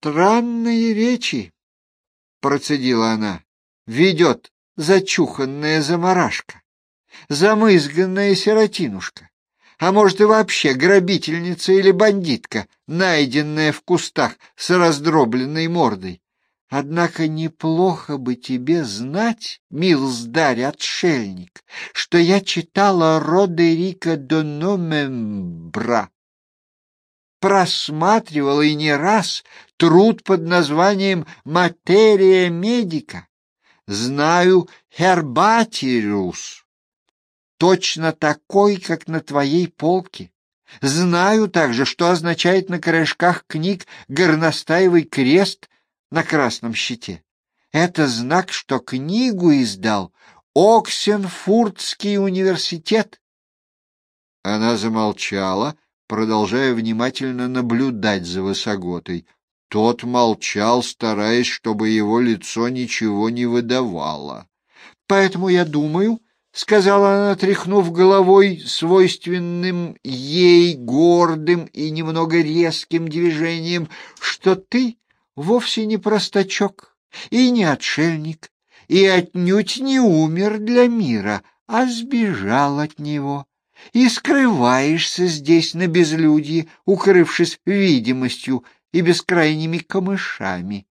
Странные речи, процедила она, ведет зачуханная замарашка, замызганная сиротинушка, а может и вообще грабительница или бандитка, найденная в кустах с раздробленной мордой. Однако неплохо бы тебе знать, милздарь-отшельник, что я читала Родерика де Номембра, просматривала и не раз труд под названием «Материя медика». Знаю «Herbatirus», точно такой, как на твоей полке. Знаю также, что означает на корешках книг горностаевый крест на красном щите. Это знак, что книгу издал Оксенфуртский университет. Она замолчала, продолжая внимательно наблюдать за Высоготой. Тот молчал, стараясь, чтобы его лицо ничего не выдавало. «Поэтому я думаю, — сказала она, тряхнув головой свойственным ей гордым и немного резким движением, — что ты вовсе не простачок и не отшельник, и отнюдь не умер для мира, а сбежал от него, и скрываешься здесь на безлюдье, укрывшись видимостью и бескрайними камышами.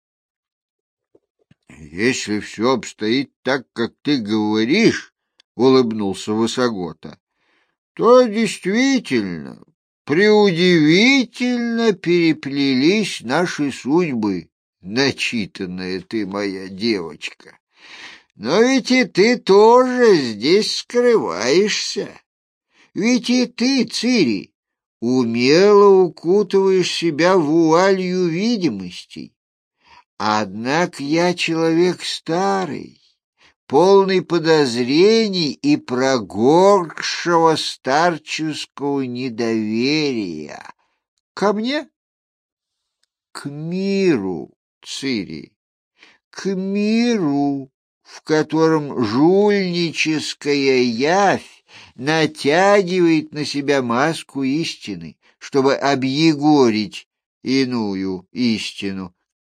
— Если все обстоит так, как ты говоришь, — улыбнулся Высогота, — то действительно преудивительно переплелись наши судьбы, начитанная ты моя девочка. Но ведь и ты тоже здесь скрываешься. Ведь и ты, Цири, умело укутываешь себя вуалью видимостей. Однако я человек старый, полный подозрений и прогоркшего старческого недоверия. Ко мне? К миру, Цири, к миру, в котором жульническая явь натягивает на себя маску истины, чтобы объегорить иную истину.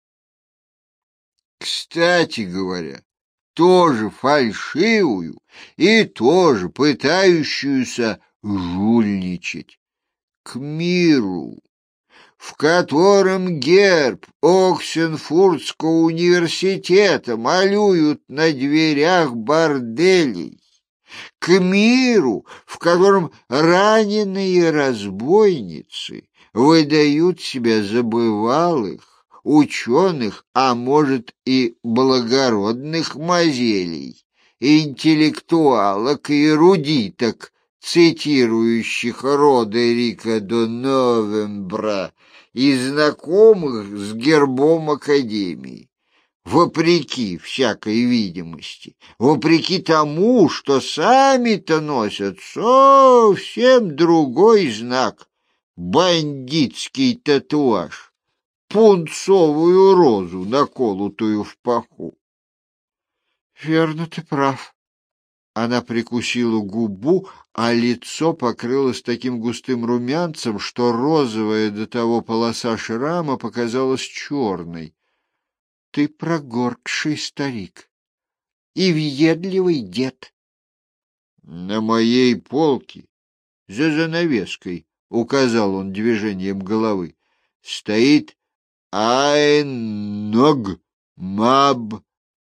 Кстати говоря, тоже фальшивую и тоже пытающуюся жульничать. К миру, в котором герб Оксенфуртского университета малюют на дверях борделей, к миру, в котором раненые разбойницы выдают себя за бывалых, ученых, а может и благородных мазелей, интеллектуалок и эрудиток, цитирующих Родерика де Номембра и знакомых с гербом Академии. Вопреки всякой видимости, вопреки тому, что сами-то носят совсем другой знак, бандитский татуаж, пунцовую розу, наколотую в паху. Верно, ты прав. Она прикусила губу, а лицо покрылось таким густым румянцем, что розовая до того полоса шрама показалась черной. Ты прогоркший старик и въедливый дед. На моей полке, за занавеской, — указал он движением головы, — стоит Айног Маб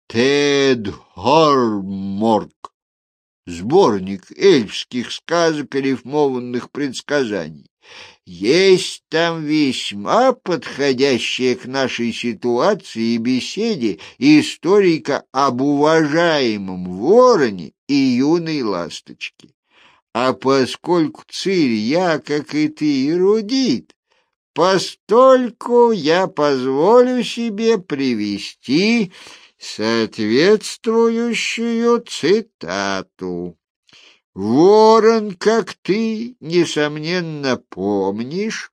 Тедхорморг, сборник эльфских сказоперифмованных предсказаний. Есть там весьма подходящая к нашей ситуации и беседе историка об уважаемом вороне и юной ласточке. А поскольку, Цири, я, как и ты, эрудит, постольку я позволю себе привести соответствующую цитату. Ворон, как ты, несомненно, помнишь,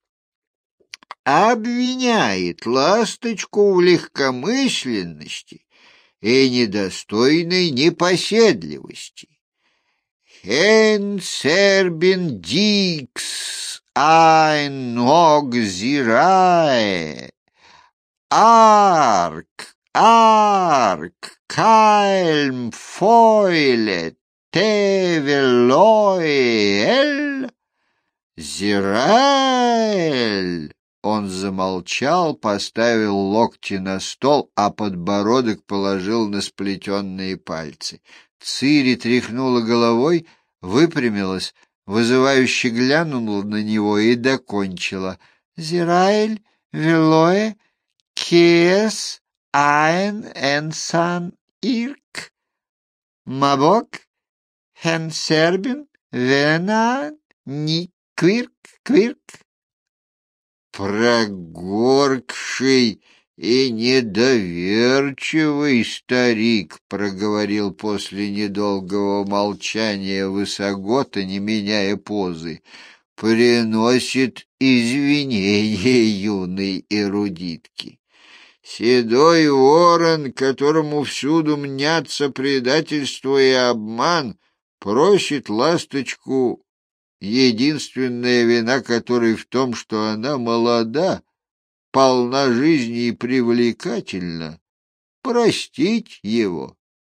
обвиняет ласточку в легкомысленности и недостойной непоседливости. «Хен сербин дикс айн ног зирае», Арк, арк, кальм, фойле, тевелоэль, зираэль. Он замолчал, поставил локти на стол, а подбородок положил на сплетенные пальцы. Цири тряхнула головой, выпрямилась, вызывающе глянула на него и докончила. «Зираэль, велое, кес, айн, энсан, ирк, мабок, хенсербин, вена, ни, квирк, квирк». «Прогоркший и недоверчивый старик», — проговорил после недолгого молчания Высогота, не меняя позы, — «приносит извинения юной эрудитки. Седой ворон, которому всюду мнятся предательство и обман, просит ласточку, единственная вина которой в том, что она молода, полна жизни и привлекательна, простить его».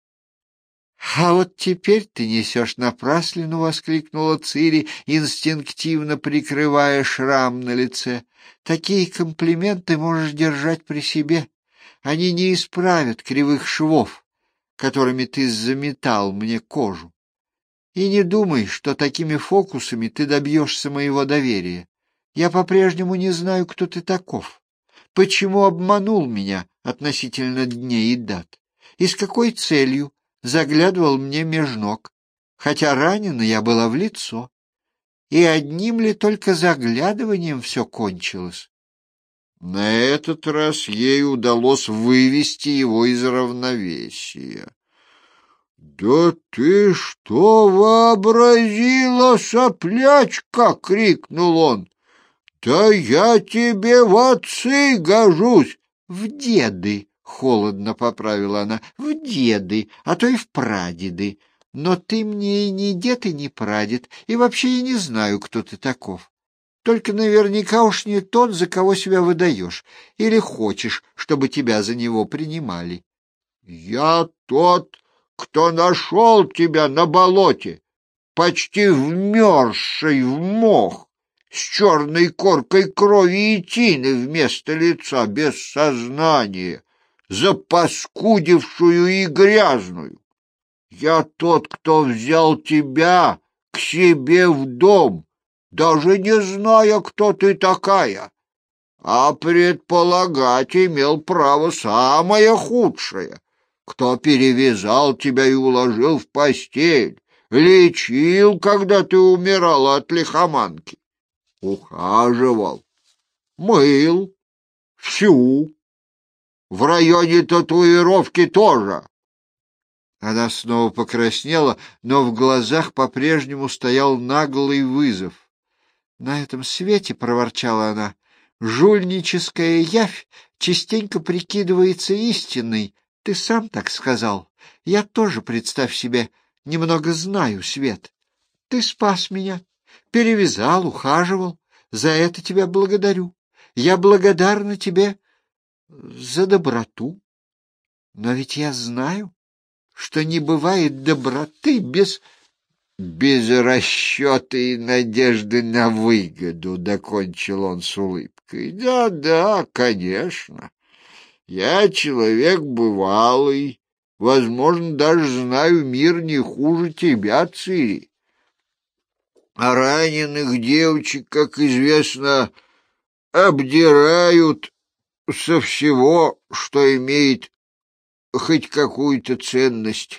«А вот теперь ты несешь напраслину!» — воскликнула Цири, инстинктивно прикрывая шрам на лице. «Такие комплименты можешь держать при себе. Они не исправят кривых швов, которыми ты заметал мне кожу. И не думай, что такими фокусами ты добьешься моего доверия. Я по-прежнему не знаю, кто ты таков. Почему обманул меня относительно дней и дат? И с какой целью заглядывал мне меж ног, хотя ранена я была в лицо? И одним ли только заглядыванием все кончилось?» На этот раз ей удалось вывести его из равновесия. «Да ты что вообразила, соплячка!» — крикнул он. «Да я тебе в отцы гожусь!» «В деды!» — холодно поправила она. «В деды, а то и в прадеды. Но ты мне и не дед, и не прадед, и вообще я не знаю, кто ты таков. Только наверняка уж не тот, за кого себя выдаешь, или хочешь, чтобы тебя за него принимали». «Я тот, кто нашел тебя на болоте, почти вмерзший в мох, с черной коркой крови и тины вместо лица, без сознания, запаскудившую и грязную. Я тот, кто взял тебя к себе в дом, даже не зная, кто ты такая, а предполагать имел право самое худшее. Кто перевязал тебя и уложил в постель, лечил, когда ты умирала от лихоманки, ухаживал, мыл, всю, в районе татуировки тоже». Она снова покраснела, но в глазах по-прежнему стоял наглый вызов. «На этом свете, — проворчала она, — жульническая явь частенько прикидывается истинной. Ты сам так сказал. Я тоже, представь себе, немного знаю свет. Ты спас меня, перевязал, ухаживал. За это тебя благодарю. Я благодарна тебе за доброту. Но ведь я знаю, что не бывает доброты без расчета и надежды на выгоду», — докончил он с улыбкой. «Да, конечно. Я человек бывалый, возможно, даже знаю мир не хуже тебя, Цири. А раненых девочек, как известно, обдирают со всего, что имеет хоть какую-то ценность.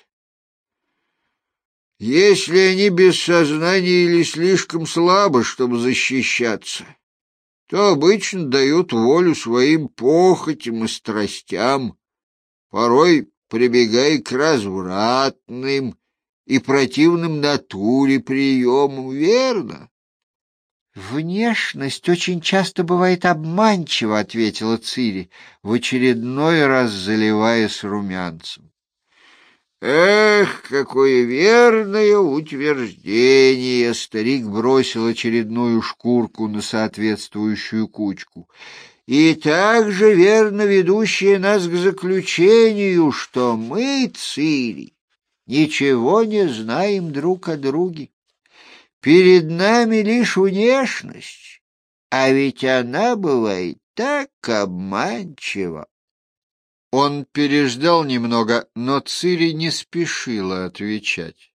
Если они без сознания или слишком слабы, чтобы защищаться, то обычно дают волю своим похотям и страстям, порой прибегая к развратным и противным натуре приемам, верно? «Внешность очень часто бывает обманчива», — ответила Цири, в очередной раз заливаясь румянцем. «Эх, какое верное утверждение!» — старик бросил очередную шкурку на соответствующую кучку. и также верно ведущая нас к заключению, что мы, Цири, ничего не знаем друг о друге. Перед нами лишь внешность, а ведь она бывает так обманчива. Он переждал немного, но Цири не спешила отвечать.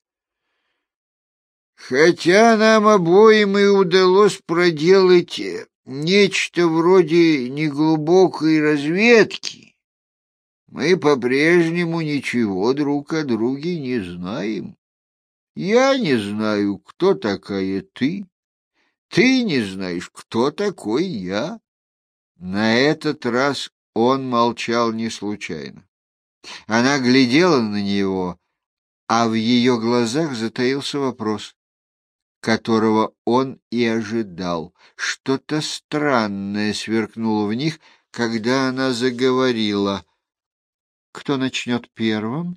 Хотя нам обоим и удалось проделать нечто вроде неглубокой разведки, мы по-прежнему ничего друг о друге не знаем. Я не знаю, кто такая ты не знаешь, кто такой я. На этот раз он молчал не случайно. Она глядела на него, а в ее глазах затаился вопрос, которого он и ожидал. Что-то странное сверкнуло в них, когда она заговорила. «Кто начнет первым?»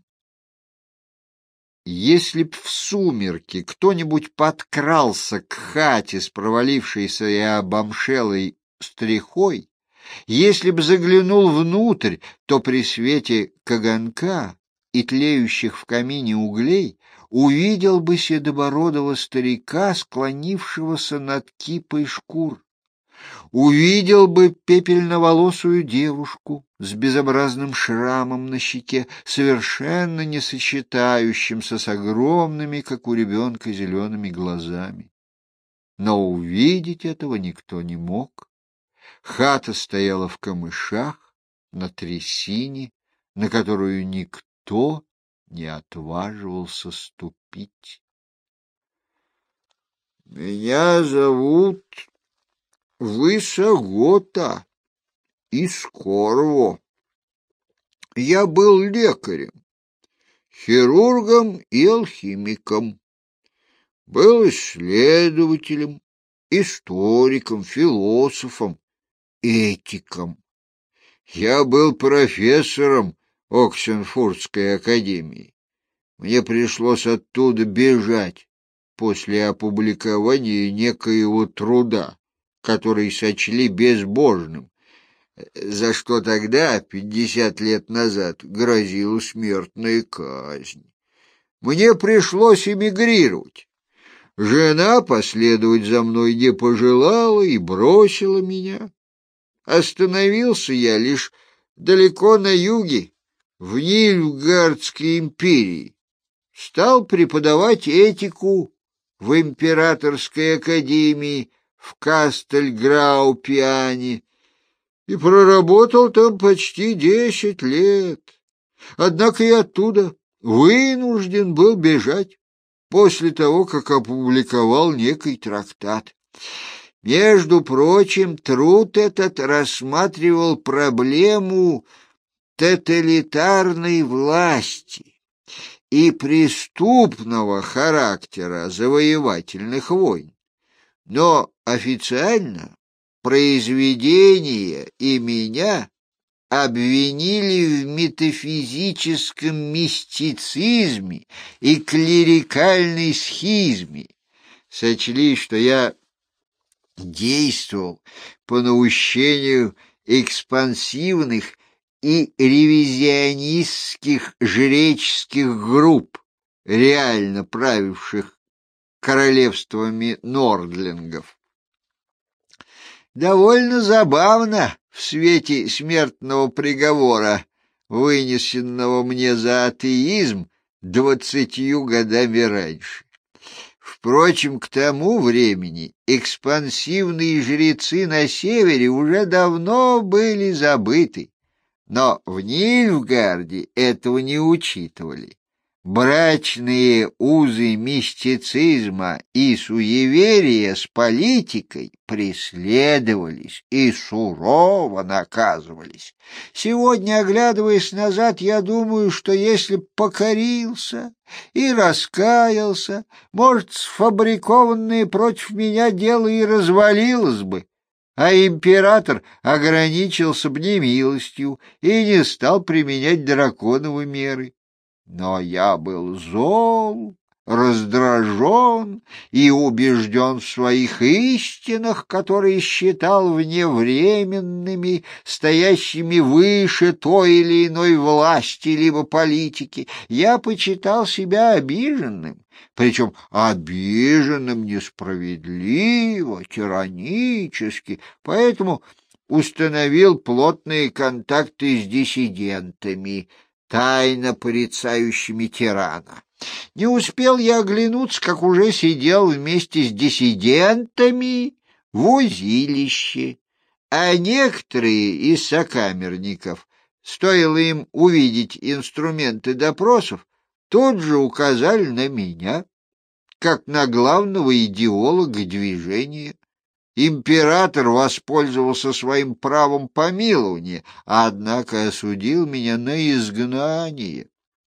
Если б в сумерки кто-нибудь подкрался к хате с провалившейся и обомшелой стрехой, если б заглянул внутрь, то при свете каганка и тлеющих в камине углей увидел бы седобородого старика, склонившегося над кипой шкур. Увидел бы пепельноволосую девушку с безобразным шрамом на щеке, совершенно не сочетающимся с огромными, как у ребенка, зелеными глазами. Но увидеть этого никто не мог. Хата стояла в камышах, на трясине, на которую никто не отваживался ступить. «Меня зовут Высогота из Корво. Я был лекарем, хирургом и алхимиком. Был исследователем, историком, философом, этиком. Я был профессором Оксенфурдской академии. Мне пришлось оттуда бежать после опубликования некоего труда, который сочли безбожным, за что тогда, 50 лет назад, грозила смертная казнь. Мне пришлось эмигрировать. Жена последовать за мной не пожелала и бросила меня. Остановился я лишь далеко на юге, в Нильфгардской империи. Стал преподавать этику в Императорской академии в Кастельграупиане и проработал там почти 10 лет. Однако я оттуда вынужден был бежать после того, как опубликовал некий трактат. Между прочим, труд этот рассматривал проблему тоталитарной власти и преступного характера завоевательных войн. Но официально произведение и меня обвинили в метафизическом мистицизме и клерикальной схизме, сочли, что я действовал по наущению экспансивных и ревизионистских жреческих групп, реально правивших королевствами нордлингов. Довольно забавно в свете смертного приговора, вынесенного мне за атеизм 20 годами раньше. Впрочем, к тому времени экспансивные жрецы на севере уже давно были забыты, но в Нильфгарде этого не учитывали. Брачные узы мистицизма и суеверия с политикой преследовались и сурово наказывались. Сегодня, оглядываясь назад, я думаю, что если б покорился и раскаялся, может, сфабрикованное против меня дело и развалилось бы, а император ограничился бы немилостью и не стал применять драконовы меры. Но я был зол раздражен и убежден в своих истинах, которые считал вневременными, стоящими выше той или иной власти либо политики. Я почитал себя обиженным, причем обиженным несправедливо, тиранически, поэтому установил плотные контакты с диссидентами, тайно порицающими тирана. Не успел я оглянуться, как уже сидел вместе с диссидентами в узилище, а некоторые из сокамерников, стоило им увидеть инструменты допросов, тут же указали на меня, как на главного идеолога движения. Император воспользовался своим правом помилования, однако осудил меня на изгнание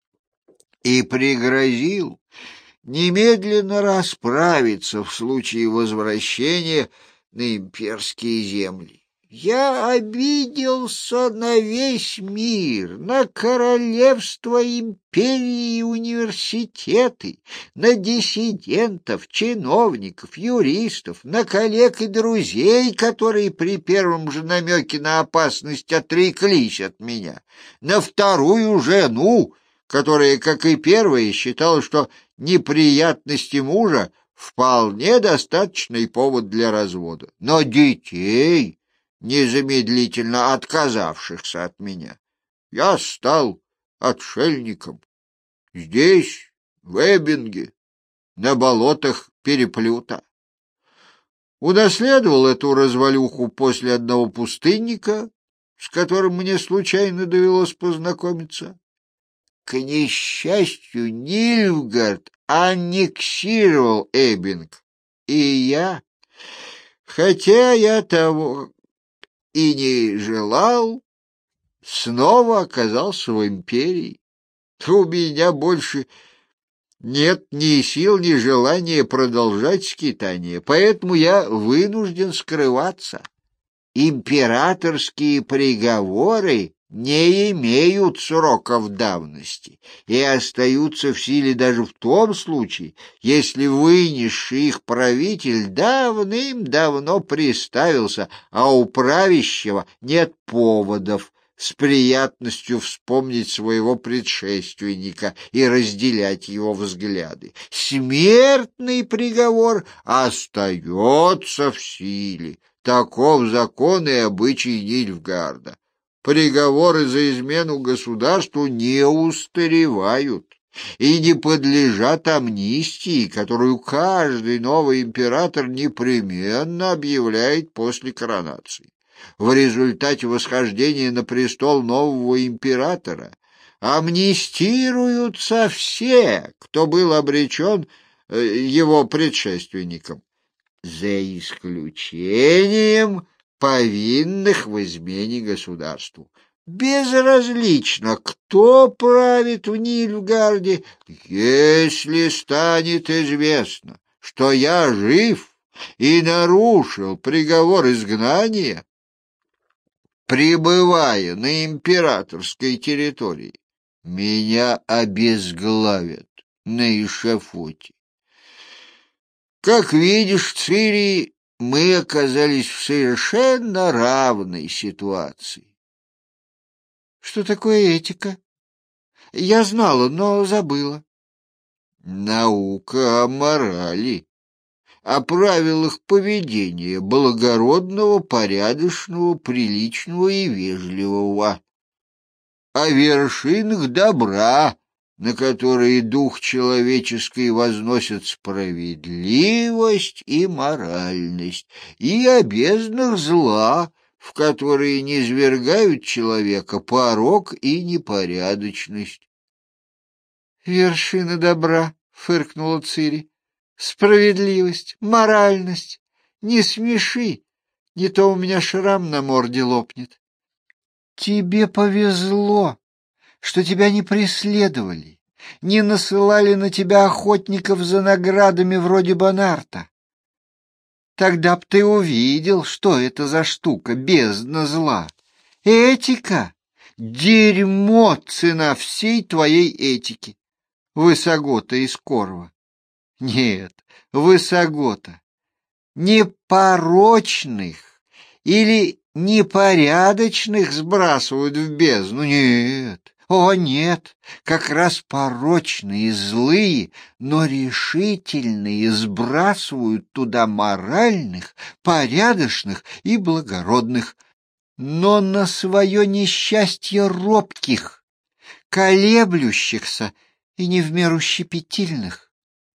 и пригрозил немедленно расправиться в случае возвращения на имперские земли. Я обиделся на весь мир, на королевство, империи и университеты, на диссидентов, чиновников, юристов, на коллег и друзей, которые при первом же намеке на опасность отреклись от меня, на вторую жену, которая, как и первая, считала, что неприятности мужа вполне достаточный повод для развода, но детей, незамедлительно отказавшихся от меня, я стал отшельником. Здесь, в Эббинге, на болотах Переплюта. Унаследовал эту развалюху после одного пустынника, с которым мне случайно довелось познакомиться. К несчастью, Нильфгард аннексировал Эббинг, и я, хотя я того и не желал, снова оказался в империи. У меня больше нет ни сил, ни желания продолжать скитание, поэтому я вынужден скрываться. Императорские приговоры не имеют сроков давности и остаются в силе даже в том случае, если вынесший их правитель давным-давно приставился, а у правящего нет поводов с приятностью вспомнить своего предшественника и разделять его взгляды. Смертный приговор остается в силе. Таков закон и обычай Нильфгарда. Приговоры за измену государству не устаревают и не подлежат амнистии, которую каждый новый император непременно объявляет после коронации. В результате восхождения на престол нового императора амнистируются все, кто был обречен его предшественником, за исключением повинных в измене государству. Безразлично, кто правит в Нильфгарде, если станет известно, что я жив и нарушил приговор изгнания, пребывая на императорской территории, меня обезглавят на эшафоте. Как видишь, Цири, мы оказались в совершенно равной ситуации. Что такое этика? Я знала, но забыла. Наука о морали, о правилах поведения благородного, порядочного, приличного и вежливого, о вершинах добра, на которые дух человеческий возносит справедливость и моральность, и о безднах зла, в которые низвергают человека порок и непорядочность. — Вершина добра, — фыркнула Цири, — справедливость, моральность. Не смеши, не то у меня шрам на морде лопнет. — Тебе повезло, что тебя не преследовали, не насылали на тебя охотников за наградами вроде Бонарта. Тогда б ты увидел, что это за штука, бездна зла. Этика — дерьмо, цена всей твоей этики, Высогота из Корва. Нет, высогота. Непорочных или непорядочных сбрасывают в бездну? Нет, о нет, как раз порочные, злые, но решительные сбрасывают туда моральных, порядочных и благородных, но на свое несчастье робких, колеблющихся и не в меру щепетильных.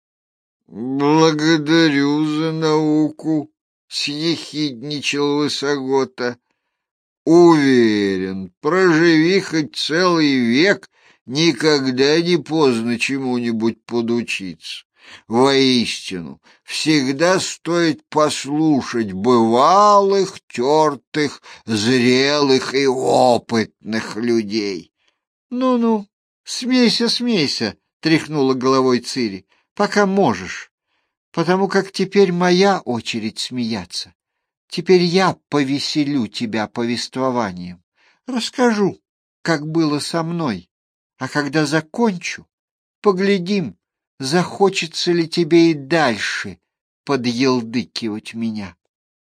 «Благодарю за науку», — съехидничал Высогота. «Уверен, проживи хоть целый век, никогда не поздно чему-нибудь подучиться. Воистину, всегда стоит послушать бывалых, тертых, зрелых и опытных людей». «Ну-ну, смейся, смейся», — тряхнула головой Цири, — «пока можешь, потому как теперь моя очередь смеяться. Теперь я повеселю тебя повествованием, расскажу, как было со мной, а когда закончу, поглядим, захочется ли тебе и дальше подъелдыкивать меня».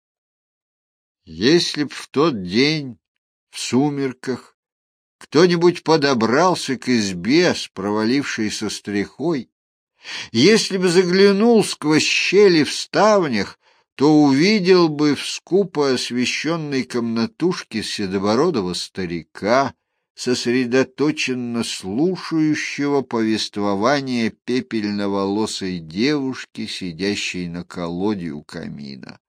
Если б в тот день, в сумерках, кто-нибудь подобрался к избе с провалившейся стрехой, если бы заглянул сквозь щели в ставнях, то увидел бы в скупо освещенной комнатушке седобородого старика, сосредоточенно слушающего повествование пепельноволосой девушки, сидящей на колоде у камина.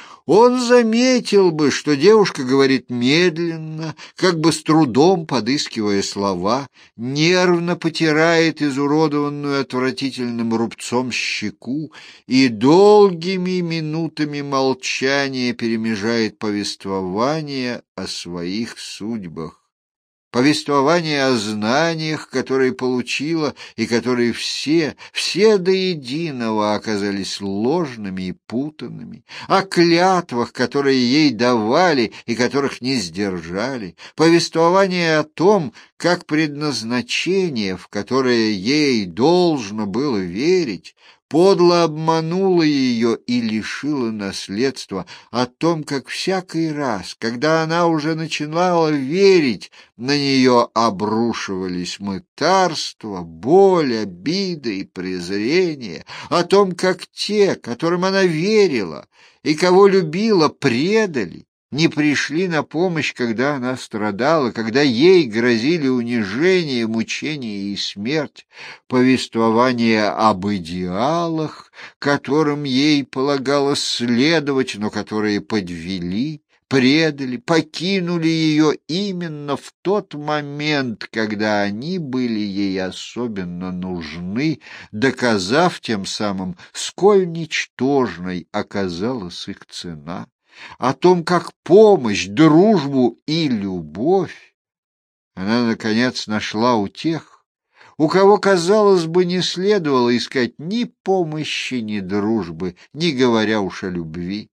Он заметил бы, что девушка говорит медленно, как бы с трудом подыскивая слова, нервно потирает изуродованную отвратительным рубцом щеку и долгими минутами молчания перемежает повествование о своих судьбах. Повествование о знаниях, которые получила, и которые все до единого оказались ложными и путанными, о клятвах, которые ей давали и которых не сдержали, повествование о том, как предназначение, в которое ей должно было верить, подло обманула ее и лишила наследства, о том, как всякий раз, когда она уже начинала верить, на нее обрушивались мытарство, боль, обида и презрение, о том, как те, которым она верила и кого любила, предали, не пришли на помощь, когда она страдала, когда ей грозили унижение, мучение и смерть, повествование об идеалах, которым ей полагалось следовать, но которые подвели, предали, покинули ее именно в тот момент, когда они были ей особенно нужны, доказав тем самым, сколь ничтожной оказалась их цена. О том, как помощь, дружбу и любовь она, наконец, нашла у тех, у кого, казалось бы, не следовало искать ни помощи, ни дружбы, не говоря уж о любви.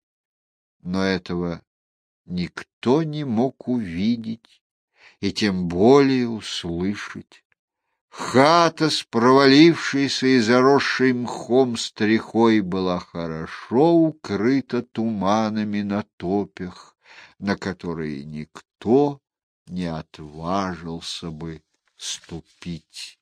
Но этого никто не мог увидеть и тем более услышать. Хата с провалившейся и заросшей мхом стрехой была хорошо укрыта туманами на топях, на которые никто не отважился бы ступить.